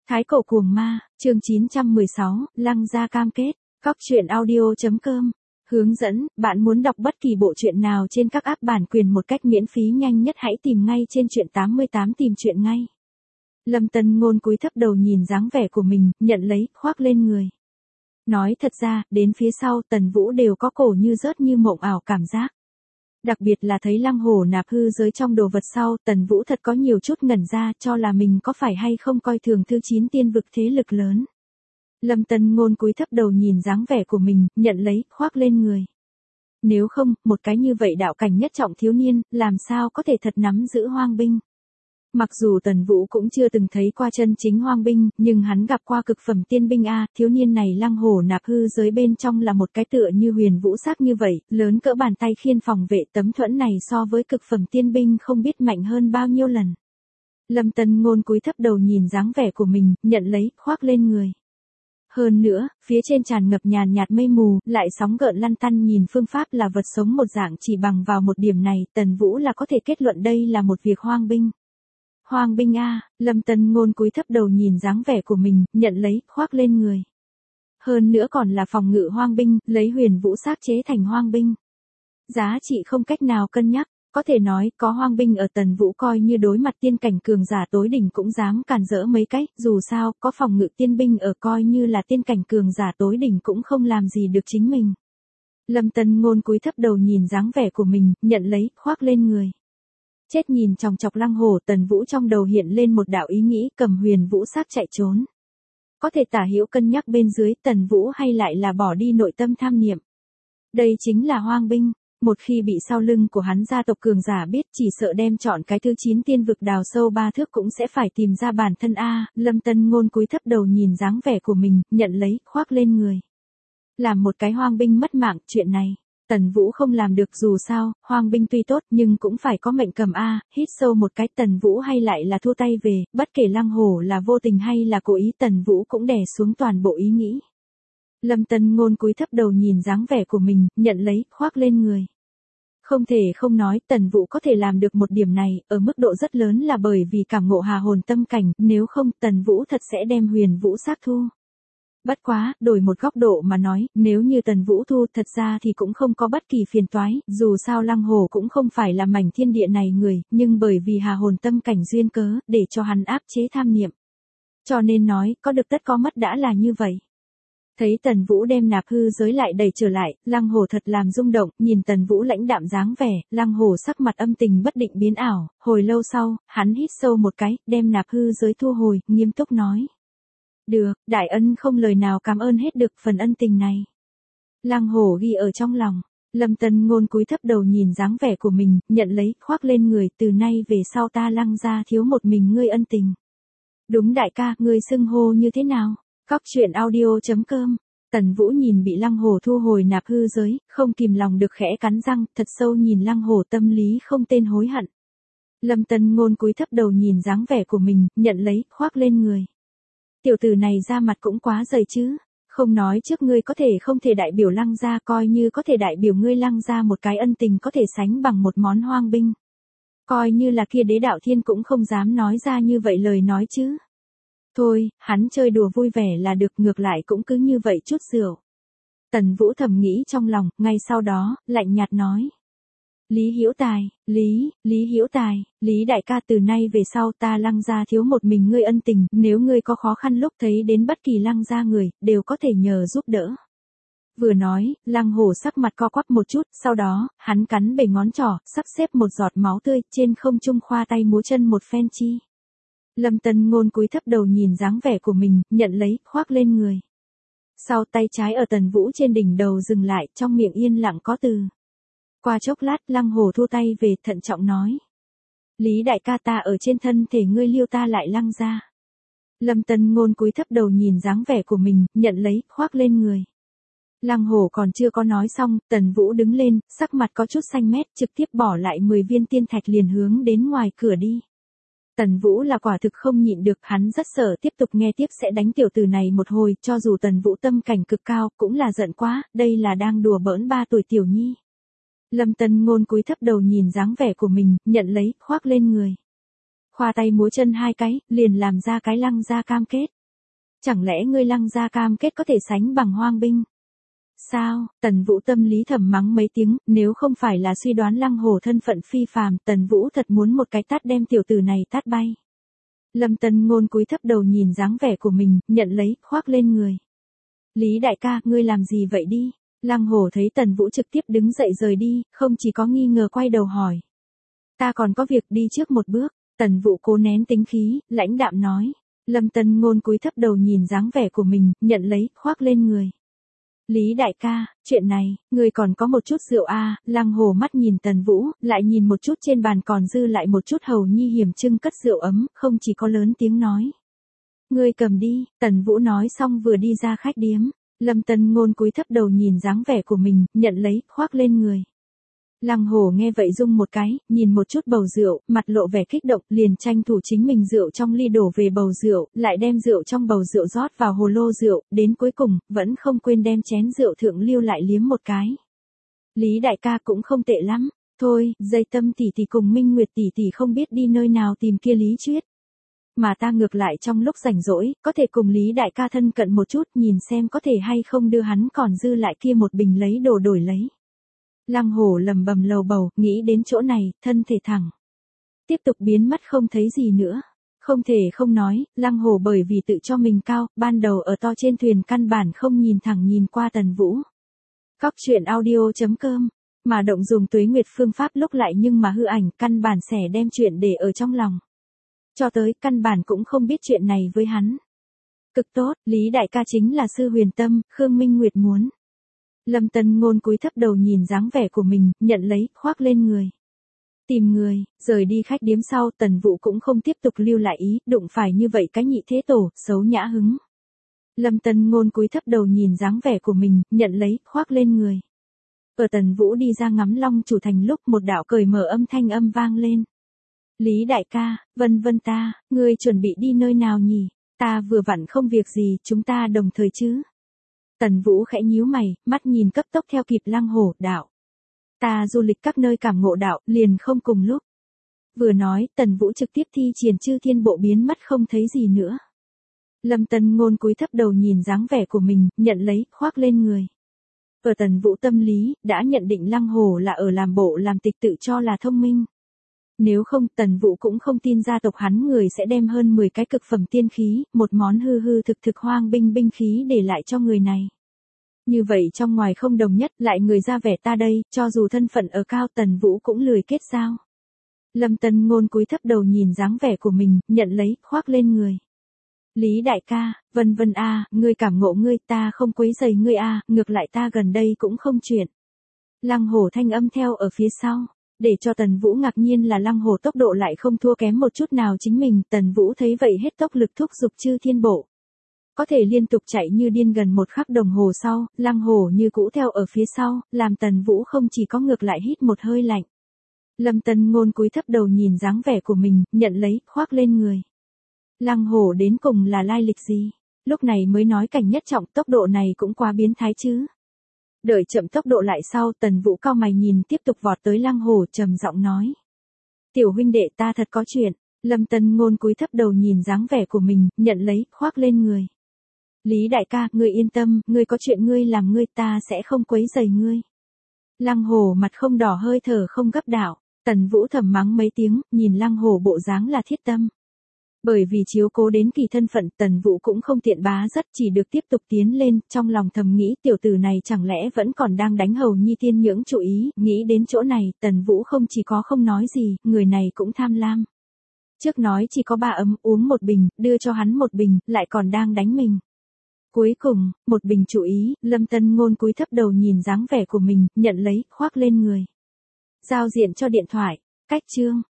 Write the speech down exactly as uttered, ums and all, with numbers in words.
Thái cổ cuồng ma, chương chín trăm mười sáu, Lăng gia cam kết. Cóc truyện audio.com. Hướng dẫn, bạn muốn đọc bất kỳ bộ truyện nào trên các app bản quyền một cách miễn phí nhanh nhất hãy tìm ngay trên truyện tám mươi tám tìm truyện ngay. Lâm Tân Ngôn cúi thấp đầu nhìn dáng vẻ của mình, nhận lấy, khoác lên người. Nói thật ra, đến phía sau Tần Vũ đều có cổ như rớt như mộng ảo cảm giác. Đặc biệt là thấy Lăng Hổ nạp hư giới trong đồ vật sau, Tần Vũ thật có nhiều chút ngẩn ra, cho là mình có phải hay không coi thường thứ chín tiên vực thế lực lớn. Lâm Tân Ngôn cúi thấp đầu nhìn dáng vẻ của mình, nhận lấy, khoác lên người. Nếu không, một cái như vậy đạo cảnh nhất trọng thiếu niên, làm sao có thể thật nắm giữ hoang binh. Mặc dù Tần Vũ cũng chưa từng thấy qua chân chính hoang binh, nhưng hắn gặp qua cực phẩm tiên binh a, thiếu niên này Lăng Hổ nạp hư giới bên trong là một cái tựa như huyền vũ sắc như vậy, lớn cỡ bàn tay khiên phòng vệ, tấm thuẫn này so với cực phẩm tiên binh không biết mạnh hơn bao nhiêu lần. Lâm Tân Ngôn cúi thấp đầu nhìn dáng vẻ của mình, nhận lấy, khoác lên người. Hơn nữa, phía trên tràn ngập nhàn nhạt mây mù, lại sóng gợn lăn tăn nhìn phương pháp là vật sống một dạng, chỉ bằng vào một điểm này, Tần Vũ là có thể kết luận đây là một việc hoang binh. Hoang binh a, Lâm Tân Ngôn cúi thấp đầu nhìn dáng vẻ của mình, nhận lấy, khoác lên người. Hơn nữa còn là phòng ngự hoang binh, lấy huyền vũ xác chế thành hoang binh. Giá trị không cách nào cân nhắc, có thể nói, có hoang binh ở Tần Vũ coi như đối mặt tiên cảnh cường giả tối đỉnh cũng dám càn rỡ mấy cách, dù sao, có phòng ngự tiên binh ở coi như là tiên cảnh cường giả tối đỉnh cũng không làm gì được chính mình. Lâm Tân Ngôn cúi thấp đầu nhìn dáng vẻ của mình, nhận lấy, khoác lên người. Chết nhìn chòng chọc Lăng Hổ, Tần Vũ trong đầu hiện lên một đạo ý nghĩ, cầm huyền vũ xác chạy trốn. Có thể tả hữu cân nhắc bên dưới, Tần Vũ hay lại là bỏ đi nội tâm tham niệm. Đây chính là hoang binh, một khi bị sau lưng của hắn gia tộc cường giả biết, chỉ sợ đem chọn cái thứ chín tiên vực đào sâu ba thước cũng sẽ phải tìm ra bản thân a. Lâm Tân Ngôn cúi thấp đầu nhìn dáng vẻ của mình, nhận lấy, khoác lên người. Làm một cái hoang binh mất mạng, chuyện này Tần Vũ không làm được, dù sao, hoang binh tuy tốt nhưng cũng phải có mệnh cầm a. Hít sâu một cái, Tần Vũ hay lại là thua tay về, bất kể Lăng Hổ là vô tình hay là cố ý, Tần Vũ cũng đè xuống toàn bộ ý nghĩ. Lâm Tân Ngôn cúi thấp đầu nhìn dáng vẻ của mình, nhận lấy, khoác lên người. Không thể không nói, Tần Vũ có thể làm được một điểm này, ở mức độ rất lớn là bởi vì cảm ngộ hà hồn tâm cảnh, nếu không, Tần Vũ thật sẽ đem huyền vũ xác thu. Bất quá, đổi một góc độ mà nói, nếu như Tần Vũ thu thật ra thì cũng không có bất kỳ phiền toái, dù sao Lăng Hổ cũng không phải là mảnh thiên địa này người, nhưng bởi vì hà hồn tâm cảnh duyên cớ, để cho hắn áp chế tham niệm. Cho nên nói, có được tất có mất đã là như vậy. Thấy Tần Vũ đem nạp hư giới lại đẩy trở lại, Lăng Hổ thật làm rung động, nhìn Tần Vũ lãnh đạm dáng vẻ, Lăng Hổ sắc mặt âm tình bất định biến ảo, hồi lâu sau, hắn hít sâu một cái, đem nạp hư giới thu hồi, nghiêm túc nói. Được, đại ân không lời nào cảm ơn hết được phần ân tình này. Lăng Hổ ghi ở trong lòng. Lâm Tân Ngôn cúi thấp đầu nhìn dáng vẻ của mình, nhận lấy, khoác lên người, từ nay về sau ta Lăng gia thiếu một mình ngươi ân tình. Đúng đại ca, ngươi xưng hô như thế nào? Cóc truyện audio.com. Tần Vũ nhìn bị Lăng Hổ thu hồi nạp hư giới, không kìm lòng được khẽ cắn răng, thật sâu nhìn Lăng Hổ, tâm lý không tên hối hận. Lâm Tân Ngôn cúi thấp đầu nhìn dáng vẻ của mình, nhận lấy, khoác lên người. Tiểu tử này ra mặt cũng quá dày chứ, không nói trước ngươi có thể không thể đại biểu Lăng gia, coi như có thể đại biểu ngươi Lăng gia một cái ân tình có thể sánh bằng một món hoang binh. Coi như là kia Đế Đạo Thiên cũng không dám nói ra như vậy lời nói chứ. Thôi, hắn chơi đùa vui vẻ là được, ngược lại cũng cứ như vậy chút rượu. Tần Vũ thầm nghĩ trong lòng, ngay sau đó, lạnh nhạt nói. Lý Hữu Tài, Lý, Lý Hữu Tài, Lý đại ca, từ nay về sau ta Lăng gia thiếu một mình ngươi ân tình, nếu ngươi có khó khăn lúc thấy đến bất kỳ Lăng gia người, đều có thể nhờ giúp đỡ. Vừa nói, Lăng Hổ sắc mặt co quắp một chút, sau đó, hắn cắn bể ngón trỏ, sắp xếp một giọt máu tươi, trên không trung khoa tay múa chân một phen chi. Lâm Tân Ngôn cúi thấp đầu nhìn dáng vẻ của mình, nhận lấy, khoác lên người. Sau tay trái ở Tần Vũ trên đỉnh đầu dừng lại, trong miệng yên lặng có từ. Qua chốc lát, Lăng Hổ thu tay về, thận trọng nói. Lý đại ca, ta ở trên thân thể ngươi liêu ta lại Lăng gia. Lâm Tân Ngôn cúi thấp đầu nhìn dáng vẻ của mình, nhận lấy, khoác lên người. Lăng Hổ còn chưa có nói xong, Tần Vũ đứng lên, sắc mặt có chút xanh mét, trực tiếp bỏ lại mười viên tiên thạch liền hướng đến ngoài cửa đi. Tần Vũ là quả thực không nhịn được, hắn rất sợ tiếp tục nghe tiếp sẽ đánh tiểu tử này một hồi, cho dù Tần Vũ tâm cảnh cực cao, cũng là giận quá, đây là đang đùa bỡn ba tuổi tiểu nhi. Lâm Tân Ngôn cúi thấp đầu nhìn dáng vẻ của mình, nhận lấy, khoác lên người. Khoa tay múa chân hai cái, liền làm ra cái Lăng gia cam kết. Chẳng lẽ ngươi Lăng gia cam kết có thể sánh bằng Hoang binh? Sao? Tần Vũ tâm lý thầm mắng mấy tiếng, nếu không phải là suy đoán Lăng Hổ thân phận phi phàm, Tần Vũ thật muốn một cái tát đem tiểu tử này tát bay. Lâm Tân Ngôn cúi thấp đầu nhìn dáng vẻ của mình, nhận lấy, khoác lên người. Lý đại ca, ngươi làm gì vậy đi? Lăng Hổ thấy Tần Vũ trực tiếp đứng dậy rời đi, không chỉ có nghi ngờ quay đầu hỏi. Ta còn có việc, đi trước một bước. Tần Vũ cố nén tính khí, lãnh đạm nói. Lâm Tân Ngôn cúi thấp đầu nhìn dáng vẻ của mình, nhận lấy, khoác lên người. Lý đại ca, chuyện này, người còn có một chút rượu à, Lăng Hổ mắt nhìn Tần Vũ, lại nhìn một chút trên bàn còn dư lại một chút hầu nhi hiểm trưng cất rượu ấm, không chỉ có lớn tiếng nói. Ngươi cầm đi, Tần Vũ nói xong vừa đi ra khách điếm. Lâm Tân Ngôn cúi thấp đầu nhìn dáng vẻ của mình, nhận lấy, khoác lên người. Lăng Hổ nghe vậy rung một cái, nhìn một chút bầu rượu, mặt lộ vẻ kích động, liền tranh thủ chính mình rượu trong ly đổ về bầu rượu, lại đem rượu trong bầu rượu rót vào hồ lô rượu, đến cuối cùng, vẫn không quên đem chén rượu thượng lưu lại liếm một cái. Lý đại ca cũng không tệ lắm, thôi, Dây Tâm tỷ tỷ cùng Minh Nguyệt tỷ tỷ không biết đi nơi nào tìm kia Lý Chuyết. Mà ta ngược lại trong lúc rảnh rỗi, có thể cùng Lý đại ca thân cận một chút, nhìn xem có thể hay không đưa hắn còn dư lại kia một bình lấy đồ đổi lấy. Lăng Hổ lầm bầm lầu bầu, nghĩ đến chỗ này, thân thể thẳng. Tiếp tục biến mất không thấy gì nữa. Không thể không nói, Lăng Hổ bởi vì tự cho mình cao, ban đầu ở to trên thuyền căn bản không nhìn thẳng nhìn qua Tần Vũ. Cóc truyện audio chấm com, mà động dùng Tuế Nguyệt phương pháp lúc lại nhưng mà hư ảnh, căn bản sẽ đem chuyện để ở trong lòng. Cho tới, căn bản cũng không biết chuyện này với hắn. Cực tốt, Lý đại ca chính là sư huyền tâm, Khương Minh Nguyệt muốn. Lâm Tân Ngôn cúi thấp đầu nhìn dáng vẻ của mình, nhận lấy, khoác lên người. Tìm người, rời đi khách điếm sau, Tần Vũ cũng không tiếp tục lưu lại ý, đụng phải như vậy cái nhị thế tổ, xấu nhã hứng. Lâm Tân Ngôn cúi thấp đầu nhìn dáng vẻ của mình, nhận lấy, khoác lên người. Ở Tần Vũ đi ra ngắm Long Chủ Thành lúc một đạo cởi mở âm thanh âm vang lên. Lý đại ca, vân vân ta, ngươi chuẩn bị đi nơi nào nhỉ? Ta vừa vặn không việc gì, chúng ta đồng thời chứ? Tần Vũ khẽ nhíu mày, mắt nhìn cấp tốc theo kịp Lăng Hổ, đạo. Ta du lịch các nơi cảm ngộ đạo, liền không cùng lúc. Vừa nói, Tần Vũ trực tiếp thi triển chư thiên bộ biến mất không thấy gì nữa. Lâm Tân Ngôn cúi thấp đầu nhìn dáng vẻ của mình, nhận lấy, khoác lên người. Ở Tần Vũ tâm lý, đã nhận định Lăng Hổ là ở làm bộ làm tịch tự cho là thông minh. Nếu không, Tần Vũ cũng không tin gia tộc hắn người sẽ đem hơn mười cái cực phẩm tiên khí, một món hư hư thực thực hoang binh binh khí để lại cho người này. Như vậy trong ngoài không đồng nhất, lại người ra vẻ ta đây, cho dù thân phận ở cao Tần Vũ cũng lười kết giao. Lâm Tân Ngôn cúi thấp đầu nhìn dáng vẻ của mình, nhận lấy, khoác lên người. Lý đại ca, vân vân a, ngươi cảm ngộ ngươi, ta không quấy rầy ngươi a, ngược lại ta gần đây cũng không chuyện. Lăng Hổ thanh âm theo ở phía sau. Để cho Tần Vũ ngạc nhiên là Lăng Hổ tốc độ lại không thua kém một chút nào chính mình, Tần Vũ thấy vậy hết tốc lực thúc giục chư thiên bộ. Có thể liên tục chạy như điên gần một khắc đồng hồ sau, Lăng Hổ như cũ theo ở phía sau, làm Tần Vũ không chỉ có ngược lại hít một hơi lạnh. Lâm Tân Ngôn cúi thấp đầu nhìn dáng vẻ của mình, nhận lấy, khoác lên người. Lăng Hổ đến cùng là lai lịch gì? Lúc này mới nói cảnh nhất trọng, tốc độ này cũng quá biến thái chứ. Đợi chậm tốc độ lại sau, Tần Vũ cao mày nhìn tiếp tục vọt tới Lăng Hổ, trầm giọng nói. Tiểu huynh đệ ta thật có chuyện. Lâm Tân Ngôn cúi thấp đầu nhìn dáng vẻ của mình, nhận lấy, khoác lên người. Lý đại ca, ngươi yên tâm, ngươi có chuyện ngươi làm ngươi, ta sẽ không quấy rầy ngươi. Lăng Hổ mặt không đỏ hơi thở không gấp đạo. Tần Vũ thầm mắng mấy tiếng, nhìn Lăng Hổ bộ dáng là thiết tâm. Bởi vì chiếu cố đến kỳ thân phận, Tần Vũ cũng không tiện bá rất, chỉ được tiếp tục tiến lên, trong lòng thầm nghĩ tiểu tử này chẳng lẽ vẫn còn đang đánh hầu nhi tiên nhưỡng chủ ý, nghĩ đến chỗ này, Tần Vũ không chỉ có không nói gì, người này cũng tham lam. Trước nói chỉ có ba ấm, uống một bình, đưa cho hắn một bình, lại còn đang đánh mình. Cuối cùng, một bình chủ ý, Lâm Tân Ngôn cúi thấp đầu nhìn dáng vẻ của mình, nhận lấy, khoác lên người. Giao diện cho điện thoại, cách chương.